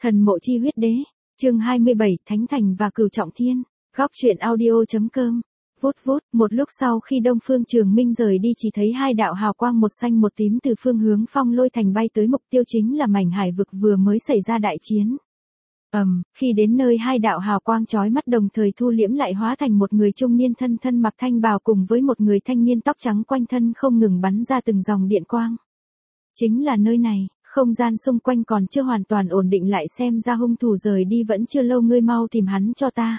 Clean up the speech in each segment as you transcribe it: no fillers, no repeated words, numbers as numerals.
Thần mộ chi huyết đế, chương 27, Thánh Thành và Cửu Trọng Thiên, góc truyện audio.com. Vút vút, một lúc sau khi Đông Phương Trường Minh rời đi chỉ thấy hai đạo hào quang một xanh một tím từ phương hướng Phong Lôi Thành bay tới, mục tiêu chính là mảnh hải vực vừa mới xảy ra đại chiến. Khi đến nơi hai đạo hào quang chói mắt đồng thời thu liễm lại hóa thành một người trung niên thân mặc thanh bào cùng với một người thanh niên tóc trắng, quanh thân không ngừng bắn ra từng dòng điện quang. Chính là nơi này. Không gian xung quanh còn chưa hoàn toàn ổn định lại, xem ra hung thủ rời đi vẫn chưa lâu, ngươi mau tìm hắn cho ta.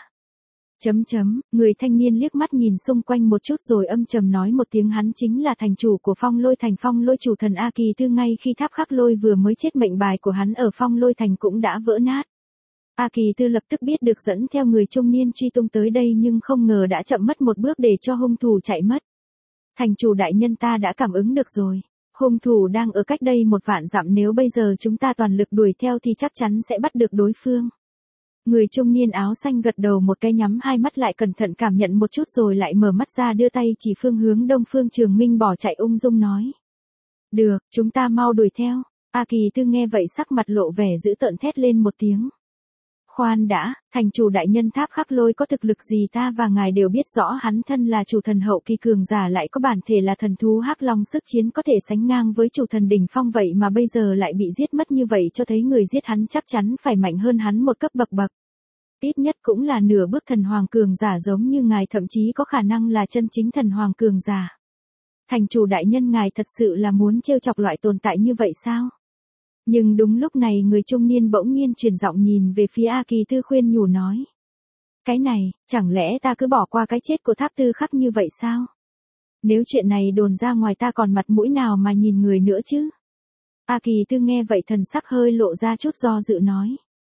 Người thanh niên liếc mắt nhìn xung quanh một chút rồi âm trầm nói một tiếng, hắn chính là thành chủ của Phong Lôi Thành, Phong Lôi chủ thần A Kỳ Tư. Ngay khi Tháp Khắc Lôi vừa mới chết, mệnh bài của hắn ở Phong Lôi Thành cũng đã vỡ nát. A Kỳ Tư lập tức biết được, dẫn theo người trung niên truy tung tới đây, nhưng không ngờ đã chậm mất một bước để cho hung thủ chạy mất. Thành chủ đại nhân, ta đã cảm ứng được rồi. Hung thủ đang ở cách đây 1 vạn dặm, nếu bây giờ chúng ta toàn lực đuổi theo thì chắc chắn sẽ bắt được đối phương. Người trung niên áo xanh gật đầu một cái, nhắm hai mắt lại cẩn thận cảm nhận một chút rồi lại mở mắt ra, đưa tay chỉ phương hướng Đông Phương Trường Minh bỏ chạy, ung dung nói. Được, chúng ta mau đuổi theo. A Kỳ Tư nghe vậy sắc mặt lộ vẻ dữ tợn, thét lên một tiếng. Khoan đã, thành chủ đại nhân, Tháp Khắc Lôi có thực lực gì ta và ngài đều biết rõ, hắn thân là chủ thần hậu kỳ cường giả, lại có bản thể là thần thú hắc long, sức chiến có thể sánh ngang với chủ thần đỉnh phong, vậy mà bây giờ lại bị giết mất như vậy, cho thấy người giết hắn chắc chắn phải mạnh hơn hắn một cấp bậc. Ít nhất cũng là nửa bước thần hoàng cường giả giống như ngài, thậm chí có khả năng là chân chính thần hoàng cường giả. Thành chủ đại nhân, ngài thật sự là muốn trêu chọc loại tồn tại như vậy sao? Nhưng đúng lúc này người trung niên bỗng nhiên chuyển giọng nhìn về phía A Kỳ Tư, khuyên nhủ nói. Cái này, chẳng lẽ ta cứ bỏ qua cái chết của Tháp Tư Khắc như vậy sao? Nếu chuyện này đồn ra ngoài, ta còn mặt mũi nào mà nhìn người nữa chứ? A Kỳ Tư nghe vậy thần sắc hơi lộ ra chút do dự nói.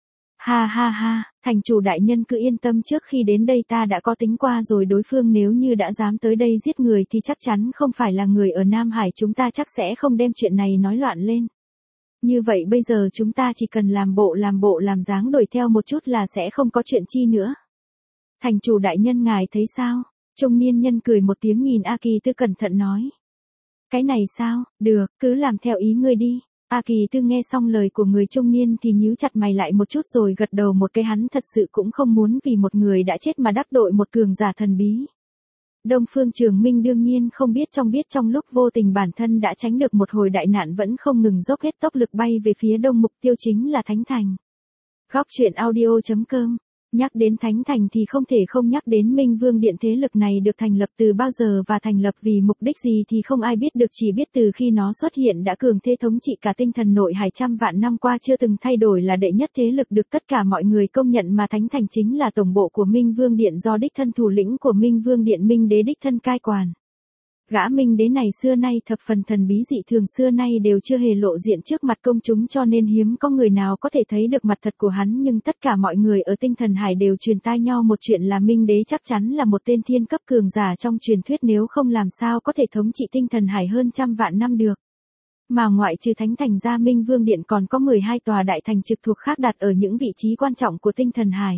Ha, thành chủ đại nhân cứ yên tâm, trước khi đến đây ta đã có tính qua rồi, đối phương nếu như đã dám tới đây giết người thì chắc chắn không phải là người ở Nam Hải, chúng ta chắc sẽ không đem chuyện này nói loạn lên. Như vậy bây giờ chúng ta chỉ cần làm bộ làm dáng đuổi theo một chút là sẽ không có chuyện chi nữa. Thành chủ đại nhân, ngài thấy sao? Trung niên nhân cười một tiếng nhìn A Kỳ Tư cẩn thận nói. Cái này sao? Được, cứ làm theo ý ngươi đi. A Kỳ Tư nghe xong lời của người trung niên thì nhíu chặt mày lại một chút rồi gật đầu một cái, hắn thật sự cũng không muốn vì một người đã chết mà đắc tội một cường giả thần bí. Đông Phương Trường Minh đương nhiên không biết trong lúc vô tình bản thân đã tránh được một hồi đại nạn, vẫn không ngừng dốc hết tốc lực bay về phía đông, mục tiêu chính là Thánh Thành. Góc truyện audio.com. Nhắc đến Thánh Thành thì không thể không nhắc đến Minh Vương Điện. Thế lực này được thành lập từ bao giờ và thành lập vì mục đích gì thì không ai biết được, chỉ biết từ khi nó xuất hiện đã cường thế thống trị cả tinh thần nội hải, trăm vạn năm qua chưa từng thay đổi, là đệ nhất thế lực được tất cả mọi người công nhận, mà Thánh Thành chính là tổng bộ của Minh Vương Điện, do đích thân thủ lĩnh của Minh Vương Điện Minh Đế đích thân cai quản. Gã Minh Đế này xưa nay thập phần thần bí dị thường, xưa nay đều chưa hề lộ diện trước mặt công chúng, cho nên hiếm có người nào có thể thấy được mặt thật của hắn, nhưng tất cả mọi người ở tinh thần hải đều truyền tai nhau một chuyện là Minh Đế chắc chắn là một tên thiên cấp cường giả trong truyền thuyết, nếu không làm sao có thể thống trị tinh thần hải hơn trăm vạn năm được. Mà ngoại trừ Thánh Thành ra, Minh Vương Điện còn có 12 tòa đại thành trực thuộc khác đặt ở những vị trí quan trọng của tinh thần hải.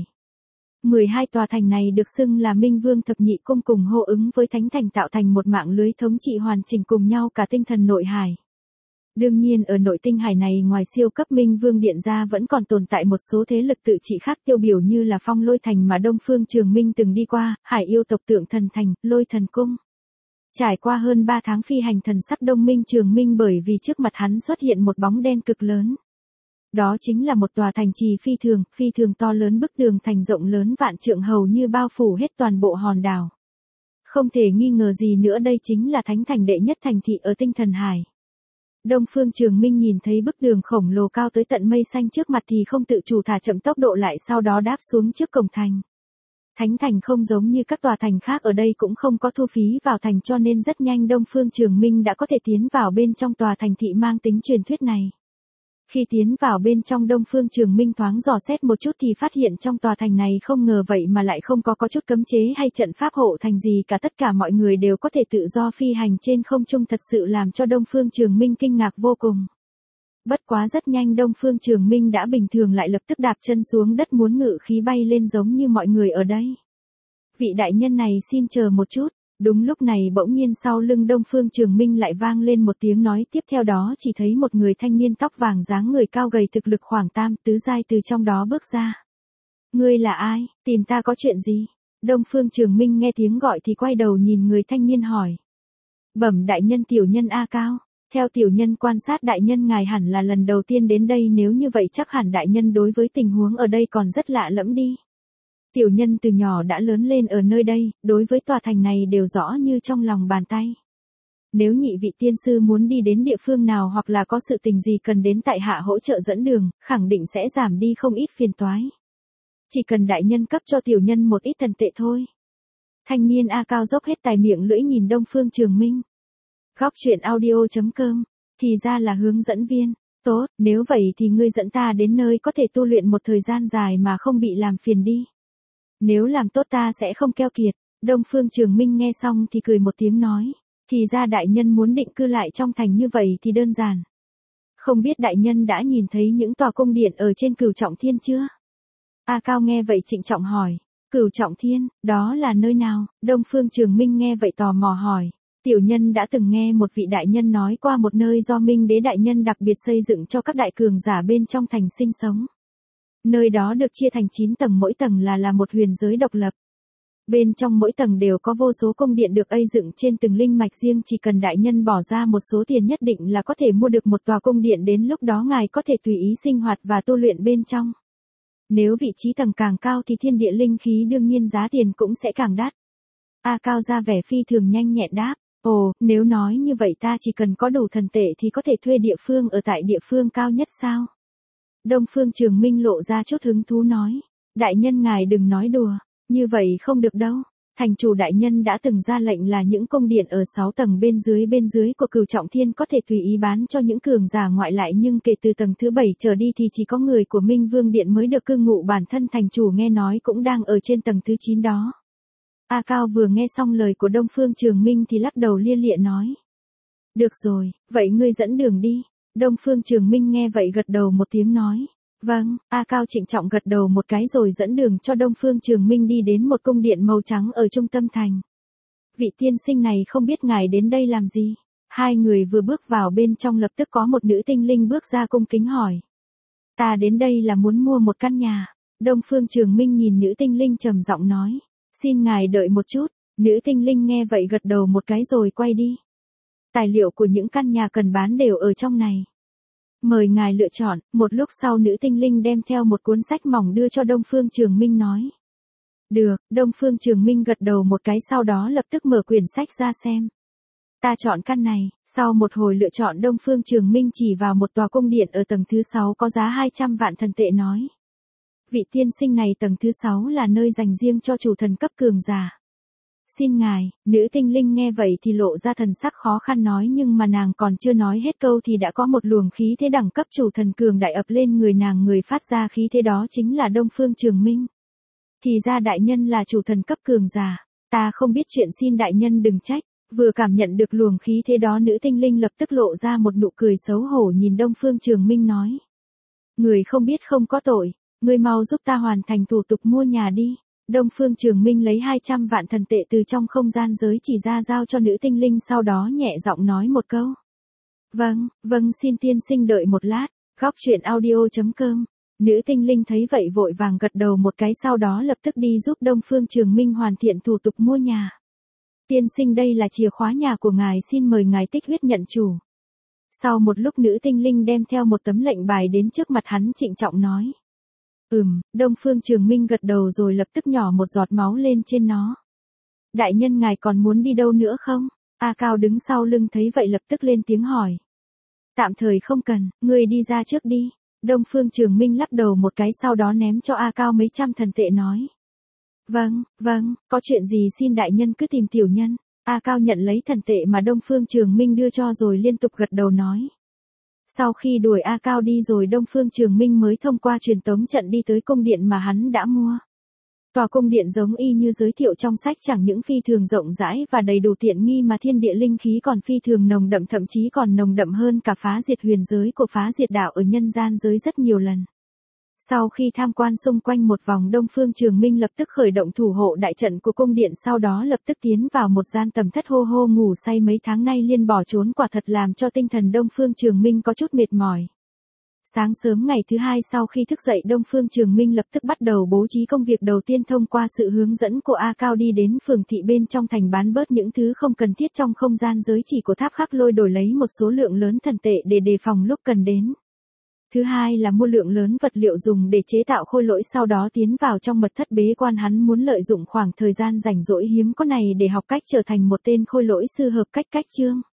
12 tòa thành này được xưng là Minh Vương thập nhị cung, cùng hô ứng với Thánh Thành tạo thành một mạng lưới thống trị hoàn chỉnh cùng nhau cả tinh thần nội hải. Đương nhiên ở nội tinh hải này, ngoài siêu cấp Minh Vương Điện ra vẫn còn tồn tại một số thế lực tự trị khác tiêu biểu như là Phong Lôi Thành mà Đông Phương Trường Minh từng đi qua, Hải Yêu tộc, Tượng Thần Thành, Lôi Thần Cung. Trải qua hơn 3 tháng phi hành, thần sắc Đông Minh Trường Minh bởi vì trước mặt hắn xuất hiện một bóng đen cực lớn. Đó chính là một tòa thành trì phi thường to lớn, bức tường thành rộng lớn vạn trượng hầu như bao phủ hết toàn bộ hòn đảo. Không thể nghi ngờ gì nữa, đây chính là Thánh Thành, đệ nhất thành thị ở tinh thần hải. Đông Phương Trường Minh nhìn thấy bức tường khổng lồ cao tới tận mây xanh trước mặt thì không tự chủ thả chậm tốc độ lại, sau đó đáp xuống trước cổng thành. Thánh Thành không giống như các tòa thành khác, ở đây cũng không có thu phí vào thành, cho nên rất nhanh Đông Phương Trường Minh đã có thể tiến vào bên trong tòa thành thị mang tính truyền thuyết này. Khi tiến vào bên trong, Đông Phương Trường Minh thoáng dò xét một chút thì phát hiện trong tòa thành này không ngờ vậy mà lại không có chút cấm chế hay trận pháp hộ thành gì cả, tất cả mọi người đều có thể tự do phi hành trên không trung, thật sự làm cho Đông Phương Trường Minh kinh ngạc vô cùng. Bất quá rất nhanh Đông Phương Trường Minh đã bình thường lại, lập tức đạp chân xuống đất muốn ngự khí bay lên giống như mọi người ở đây. Vị đại nhân này xin chờ một chút. Đúng lúc này bỗng nhiên sau lưng Đông Phương Trường Minh lại vang lên một tiếng nói, tiếp theo đó chỉ thấy một người thanh niên tóc vàng dáng người cao gầy thực lực khoảng tam tứ giai từ trong đó bước ra. Ngươi là ai, tìm ta có chuyện gì? Đông Phương Trường Minh nghe tiếng gọi thì quay đầu nhìn người thanh niên hỏi. Bẩm đại nhân, tiểu nhân A Cao. Theo tiểu nhân quan sát, đại nhân ngài hẳn là lần đầu tiên đến đây, nếu như vậy chắc hẳn đại nhân đối với tình huống ở đây còn rất lạ lẫm đi. Tiểu nhân từ nhỏ đã lớn lên ở nơi đây, đối với tòa thành này đều rõ như trong lòng bàn tay. Nếu nhị vị tiên sư muốn đi đến địa phương nào hoặc là có sự tình gì cần đến tại hạ hỗ trợ dẫn đường, khẳng định sẽ giảm đi không ít phiền toái. Chỉ cần đại nhân cấp cho tiểu nhân một ít thần tệ thôi. Thanh niên A Cao dốc hết tài miệng lưỡi nhìn Đông Phương Trường Minh. Góc truyện audio.com, thì ra là hướng dẫn viên. Tốt, nếu vậy thì ngươi dẫn ta đến nơi có thể tu luyện một thời gian dài mà không bị làm phiền đi. Nếu làm tốt ta sẽ không keo kiệt. Đông Phương Trường Minh nghe xong thì cười một tiếng nói. Thì ra đại nhân muốn định cư lại trong thành như vậy thì đơn giản. Không biết đại nhân đã nhìn thấy những tòa cung điện ở trên Cửu Trọng Thiên chưa? A Cao nghe vậy trịnh trọng hỏi. Cửu Trọng Thiên, đó là nơi nào? Đông Phương Trường Minh nghe vậy tò mò hỏi. Tiểu nhân đã từng nghe một vị đại nhân nói qua một nơi do Minh Đế đại nhân đặc biệt xây dựng cho các đại cường giả bên trong thành sinh sống. Nơi đó được chia thành 9 tầng, mỗi tầng là một huyền giới độc lập. Bên trong mỗi tầng đều có vô số cung điện được xây dựng trên từng linh mạch riêng, chỉ cần đại nhân bỏ ra một số tiền nhất định là có thể mua được một tòa cung điện, đến lúc đó ngài có thể tùy ý sinh hoạt và tu luyện bên trong. Nếu vị trí tầng càng cao thì thiên địa linh khí đương nhiên giá tiền cũng sẽ càng đắt. A Cao ra vẻ phi thường nhanh nhẹn đáp. Ồ, nếu nói như vậy ta chỉ cần có đủ thần tệ thì có thể thuê địa phương ở tại địa phương cao nhất sao? Đông Phương Trường Minh lộ ra chút hứng thú nói. Đại nhân ngài đừng nói đùa, như vậy không được đâu. Thành chủ đại nhân đã từng ra lệnh là những cung điện ở 6 tầng bên dưới của Cửu Trọng Thiên có thể tùy ý bán cho những cường giả ngoại lại, nhưng kể từ tầng thứ 7 trở đi thì chỉ có người của Minh Vương Điện mới được cư ngụ, bản thân thành chủ nghe nói cũng đang ở trên tầng thứ 9 đó. A Cao vừa nghe xong lời của Đông Phương Trường Minh thì lắc đầu lia lịa nói. Được rồi, vậy ngươi dẫn đường đi. Đông Phương Trường Minh nghe vậy gật đầu một tiếng nói. Vâng, A Cao trịnh trọng gật đầu một cái rồi dẫn đường cho Đông Phương Trường Minh đi đến một cung điện màu trắng ở trung tâm thành. Vị tiên sinh này không biết ngài đến đây làm gì? Hai người vừa bước vào bên trong lập tức có một nữ tinh linh bước ra cung kính hỏi. Ta đến đây là muốn mua một căn nhà. Đông Phương Trường Minh nhìn nữ tinh linh trầm giọng nói. Xin ngài đợi một chút. Nữ tinh linh nghe vậy gật đầu một cái rồi quay đi. Tài liệu của những căn nhà cần bán đều ở trong này. Mời ngài lựa chọn. Một lúc sau nữ tinh linh đem theo một cuốn sách mỏng đưa cho Đông Phương Trường Minh nói. Được, Đông Phương Trường Minh gật đầu một cái, sau đó lập tức mở quyển sách ra xem. Ta chọn căn này. Sau một hồi lựa chọn, Đông Phương Trường Minh chỉ vào một tòa cung điện ở tầng thứ 6 có giá 200 vạn thần tệ nói. Vị tiên sinh này, tầng thứ 6 là nơi dành riêng cho chủ thần cấp cường giả. Xin ngài. Nữ tinh linh nghe vậy thì lộ ra thần sắc khó khăn nói, nhưng mà nàng còn chưa nói hết câu thì đã có một luồng khí thế đẳng cấp chủ thần cường đại ập lên người nàng, người phát ra khí thế đó chính là Đông Phương Trường Minh. Thì ra đại nhân là chủ thần cấp cường giả. Ta không biết chuyện, xin đại nhân đừng trách. Vừa cảm nhận được luồng khí thế đó, nữ tinh linh lập tức lộ ra một nụ cười xấu hổ nhìn Đông Phương Trường Minh nói. Người không biết không có tội, ngươi mau giúp ta hoàn thành thủ tục mua nhà đi. Đông Phương Trường Minh lấy 200 vạn thần tệ từ trong không gian giới chỉ ra giao cho nữ tinh linh, sau đó nhẹ giọng nói một câu. Vâng, xin tiên sinh đợi một lát. Góc truyện audio.com. Nữ tinh linh thấy vậy vội vàng gật đầu một cái, sau đó lập tức đi giúp Đông Phương Trường Minh hoàn thiện thủ tục mua nhà. Tiên sinh, đây là chìa khóa nhà của ngài, xin mời ngài tích huyết nhận chủ. Sau một lúc nữ tinh linh đem theo một tấm lệnh bài đến trước mặt hắn trịnh trọng nói. Đông Phương Trường Minh gật đầu rồi lập tức nhỏ một giọt máu lên trên nó. Đại nhân ngài còn muốn đi đâu nữa không? A Cao đứng sau lưng thấy vậy lập tức lên tiếng hỏi. Tạm thời không cần, ngươi đi ra trước đi. Đông Phương Trường Minh lắc đầu một cái, sau đó ném cho A Cao mấy trăm thần tệ nói. Vâng, có chuyện gì xin đại nhân cứ tìm tiểu nhân. A Cao nhận lấy thần tệ mà Đông Phương Trường Minh đưa cho rồi liên tục gật đầu nói. Sau khi đuổi A Cao đi rồi, Đông Phương Trường Minh mới thông qua truyền tống trận đi tới cung điện mà hắn đã mua. Tòa cung điện giống y như giới thiệu trong sách, chẳng những phi thường rộng rãi và đầy đủ tiện nghi mà thiên địa linh khí còn phi thường nồng đậm, thậm chí còn nồng đậm hơn cả phá diệt huyền giới của phá diệt đạo ở nhân gian giới rất nhiều lần. Sau khi tham quan xung quanh một vòng, Đông Phương Trường Minh lập tức khởi động thủ hộ đại trận của cung điện, sau đó lập tức tiến vào một gian tầm thất, hô hô ngủ say mấy tháng nay liên bỏ trốn, quả thật làm cho tinh thần Đông Phương Trường Minh có chút mệt mỏi. Sáng sớm ngày thứ hai sau khi thức dậy, Đông Phương Trường Minh lập tức bắt đầu bố trí công việc đầu tiên, thông qua sự hướng dẫn của A Cao đi đến phường thị bên trong thành bán bớt những thứ không cần thiết trong không gian giới chỉ của tháp khắc lôi, đổi lấy một số lượng lớn thần tệ để đề phòng lúc cần đến. Thứ hai là mua lượng lớn vật liệu dùng để chế tạo khôi lỗi, sau đó tiến vào trong mật thất bế quan, hắn muốn lợi dụng khoảng thời gian rảnh rỗi hiếm có này để học cách trở thành một tên khôi lỗi sư hợp cách chương.